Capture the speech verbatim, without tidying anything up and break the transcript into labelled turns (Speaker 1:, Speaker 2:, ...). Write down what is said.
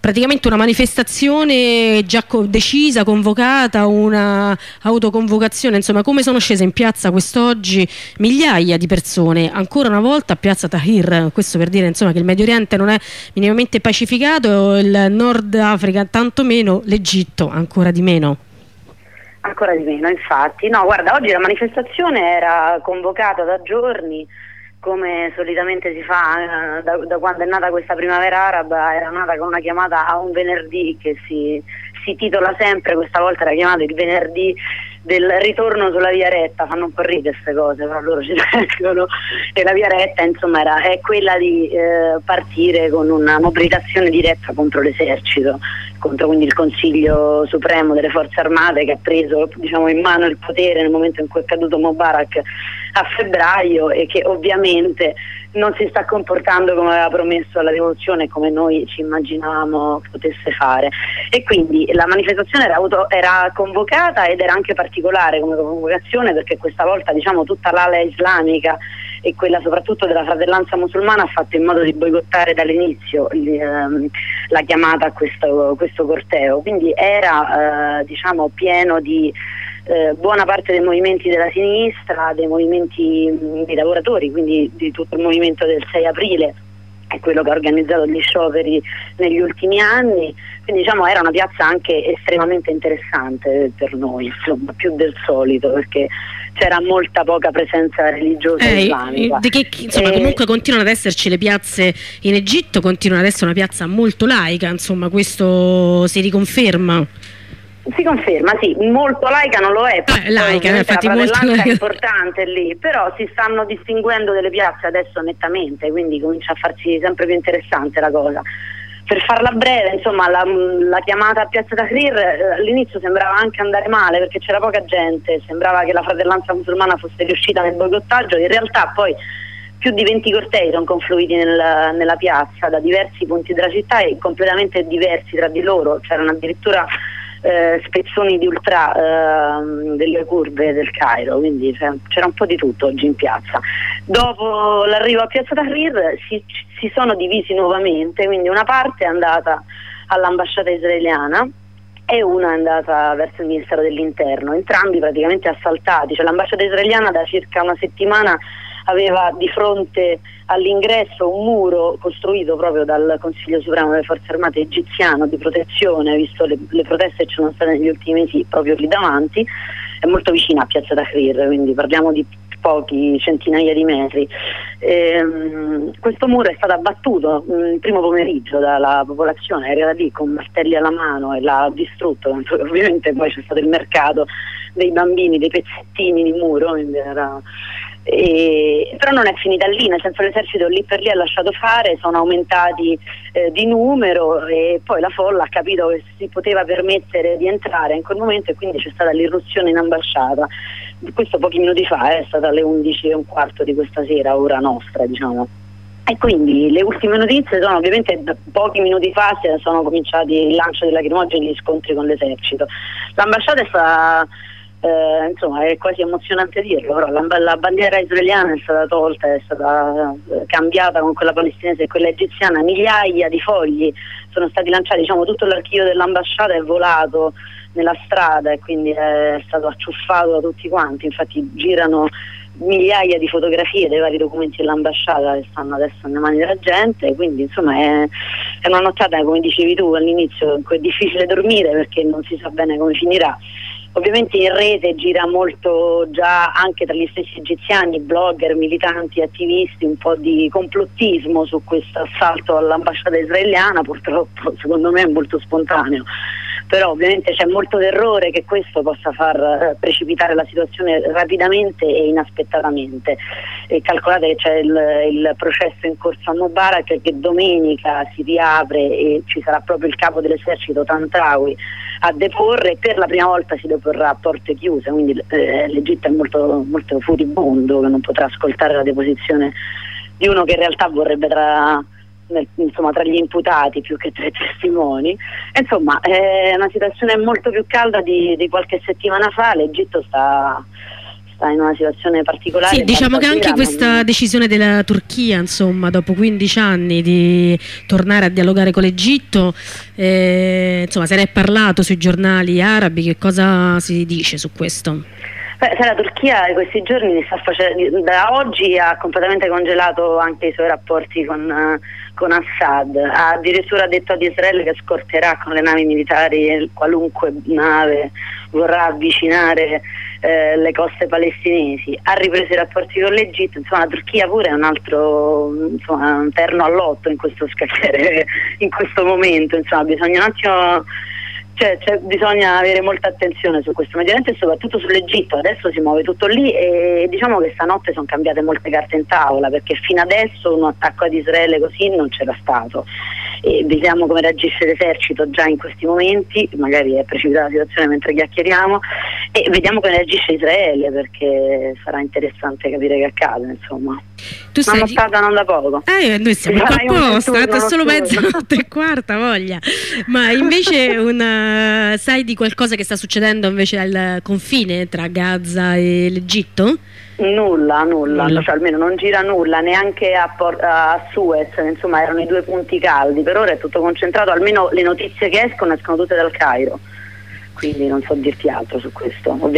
Speaker 1: praticamente una manifestazione già co- decisa, convocata, una autoconvocazione, insomma, come sono scese in piazza quest'oggi migliaia di persone, ancora una volta a piazza Tahrir, questo per dire insomma che il Medio Oriente non è minimamente pacificato, il Nord Africa tantomeno, l'Egitto ancora di meno.
Speaker 2: Ancora di meno, infatti. No, guarda, oggi la manifestazione era convocata da giorni, come solitamente si fa eh, da, da quando è nata questa primavera araba. Era nata con una chiamata a un venerdì che si, si titola sempre, questa volta era chiamata il venerdì del ritorno sulla via retta. Fanno un po' ridere queste cose, però loro ci tengono, e la via retta insomma era, è quella di eh, partire con una mobilitazione diretta contro l'esercito, contro quindi il Consiglio Supremo delle Forze Armate, che ha preso, diciamo, in mano il potere nel momento in cui è caduto Mubarak a febbraio, e che ovviamente non si sta comportando come aveva promesso alla rivoluzione e come noi ci immaginavamo potesse fare. E quindi la manifestazione era, auto, era convocata ed era anche particolare come convocazione, perché questa volta, diciamo, tutta l'ala islamica e quella soprattutto della fratellanza musulmana ha fatto in modo di boicottare dall'inizio ehm, la chiamata a questo, questo corteo. Quindi era eh, diciamo pieno di eh, buona parte dei movimenti della sinistra, dei movimenti mh, dei lavoratori, quindi di tutto il movimento del sei aprile, è quello che ha organizzato gli scioperi negli ultimi anni. Quindi diciamo era una piazza anche estremamente interessante per noi, insomma, più del solito, perché c'era molta poca presenza religiosa
Speaker 1: eh,
Speaker 2: islamica.
Speaker 1: Di che, insomma,
Speaker 2: e...
Speaker 1: comunque continuano ad esserci le piazze in Egitto, continua ad essere una piazza molto laica, insomma, questo si riconferma.
Speaker 2: Si conferma, sì, molto laica non lo è,
Speaker 1: eh, laica, infatti
Speaker 2: la
Speaker 1: molto
Speaker 2: fratellanza
Speaker 1: laica.
Speaker 2: È importante lì, però si stanno distinguendo delle piazze adesso nettamente, quindi comincia a farsi sempre più interessante la cosa. Per farla breve, insomma, la, la chiamata a piazza Tahrir eh, all'inizio sembrava anche andare male, perché c'era poca gente, sembrava che la fratellanza musulmana fosse riuscita nel boicottaggio. In realtà poi più di venti cortei sono confluiti nel, nella piazza da diversi punti della città e completamente diversi tra di loro. C'erano addirittura eh, spezzoni di ultra eh, delle curve del Cairo, quindi cioè, c'era un po' di tutto oggi in piazza. Dopo l'arrivo a piazza Tahrir si, si sono divisi nuovamente, quindi una parte è andata all'ambasciata israeliana e una è andata verso il Ministero dell'Interno, entrambi praticamente assaltati. Cioè, l'ambasciata israeliana da circa una settimana aveva di fronte all'ingresso un muro costruito proprio dal Consiglio Supremo delle Forze Armate egiziano di protezione, visto le, le proteste che ci sono state negli ultimi mesi proprio lì davanti. È molto vicina a piazza Tahrir, quindi parliamo di pochi centinaia di metri. Ehm, questo muro è stato abbattuto mh, il primo pomeriggio dalla popolazione, era lì con martelli alla mano e l'ha distrutto. Ovviamente poi c'è stato il mercato dei bambini, dei pezzettini di muro, quindi era... E, però non è finita lì, nel senso l'esercito lì per lì ha lasciato fare, sono aumentati eh, di numero, e poi la folla ha capito che si poteva permettere di entrare in quel momento, e quindi c'è stata l'irruzione in ambasciata. Questo pochi minuti fa, eh, è stata alle undici e un quarto di questa sera, ora nostra, diciamo. E quindi le ultime notizie sono ovviamente da pochi minuti fa sono cominciati il lancio dei lacrimogeni e gli scontri con l'esercito. L'ambasciata è stata Eh, insomma, è quasi emozionante dirlo, però la, la bandiera israeliana è stata tolta, è stata eh, cambiata con quella palestinese e quella egiziana. Migliaia di fogli sono stati lanciati, diciamo, tutto l'archivio dell'ambasciata è volato nella strada e quindi è stato acciuffato da tutti quanti. Infatti girano migliaia di fotografie dei vari documenti dell'ambasciata che stanno adesso nelle mani della gente, quindi insomma è, è una nottata, come dicevi tu all'inizio, in cui è difficile dormire perché non si sa bene come finirà. Ovviamente in rete gira molto già anche tra gli stessi egiziani, blogger, militanti, attivisti, un po' di complottismo su questo assalto all'ambasciata israeliana. Purtroppo secondo me è molto spontaneo, però ovviamente c'è molto terrore che questo possa far precipitare la situazione rapidamente e inaspettatamente. E calcolate che c'è il, il processo in corso a Mubarak, che domenica si riapre e ci sarà proprio il capo dell'esercito Tantawi a deporre. Per la prima volta si deporrà a porte chiuse, quindi eh, l'Egitto è molto, molto furibondo, che non potrà ascoltare la deposizione di uno che in realtà vorrebbe tra, nel, insomma, tra gli imputati più che tra i testimoni. Insomma, è una situazione molto più calda di, di qualche settimana fa. L'Egitto sta, sta in una situazione particolare.
Speaker 1: Sì, diciamo che anche questa non... decisione della Turchia, insomma, dopo quindici anni di tornare a dialogare con l'Egitto, eh, insomma, se ne è parlato sui giornali arabi, che cosa si dice su questo?
Speaker 2: Beh, se la Turchia in questi giorni sta facendo, da oggi ha completamente congelato anche i suoi rapporti con, uh, con Assad, ha addirittura detto ad Israele che scorterà con le navi militari qualunque nave vorrà avvicinare eh, le coste palestinesi, ha ripreso i rapporti con l'Egitto. Insomma, la Turchia pure è un altro, insomma, un terno all'otto in questo scacchiere, in questo momento. Insomma, bisogna un attimo... Cioè, cioè, bisogna avere molta attenzione su questo Medio Oriente e soprattutto sull'Egitto. Adesso si muove tutto lì e diciamo che stanotte sono cambiate molte carte in tavola, perché fino adesso un attacco ad Israele così non c'era stato, e vediamo come reagisce l'esercito già in questi momenti, magari è precipitata la situazione mentre chiacchieriamo, e vediamo come reagisce Israele, perché sarà interessante capire che accade, insomma.
Speaker 1: Tu sei...
Speaker 2: Una nottata non da poco.
Speaker 1: Eh, noi siamo qua apposta, è solo mezzanotte e quarta, voglia. Ma invece una... sai di qualcosa che sta succedendo invece al confine tra Gaza e l'Egitto?
Speaker 2: Nulla, nulla, nulla. Cioè, almeno non gira nulla, neanche a, Por- a Suez, insomma erano i due punti caldi, per ora è tutto concentrato, almeno le notizie che escono escono tutte dal Cairo, quindi non so dirti altro su questo. Ovviamente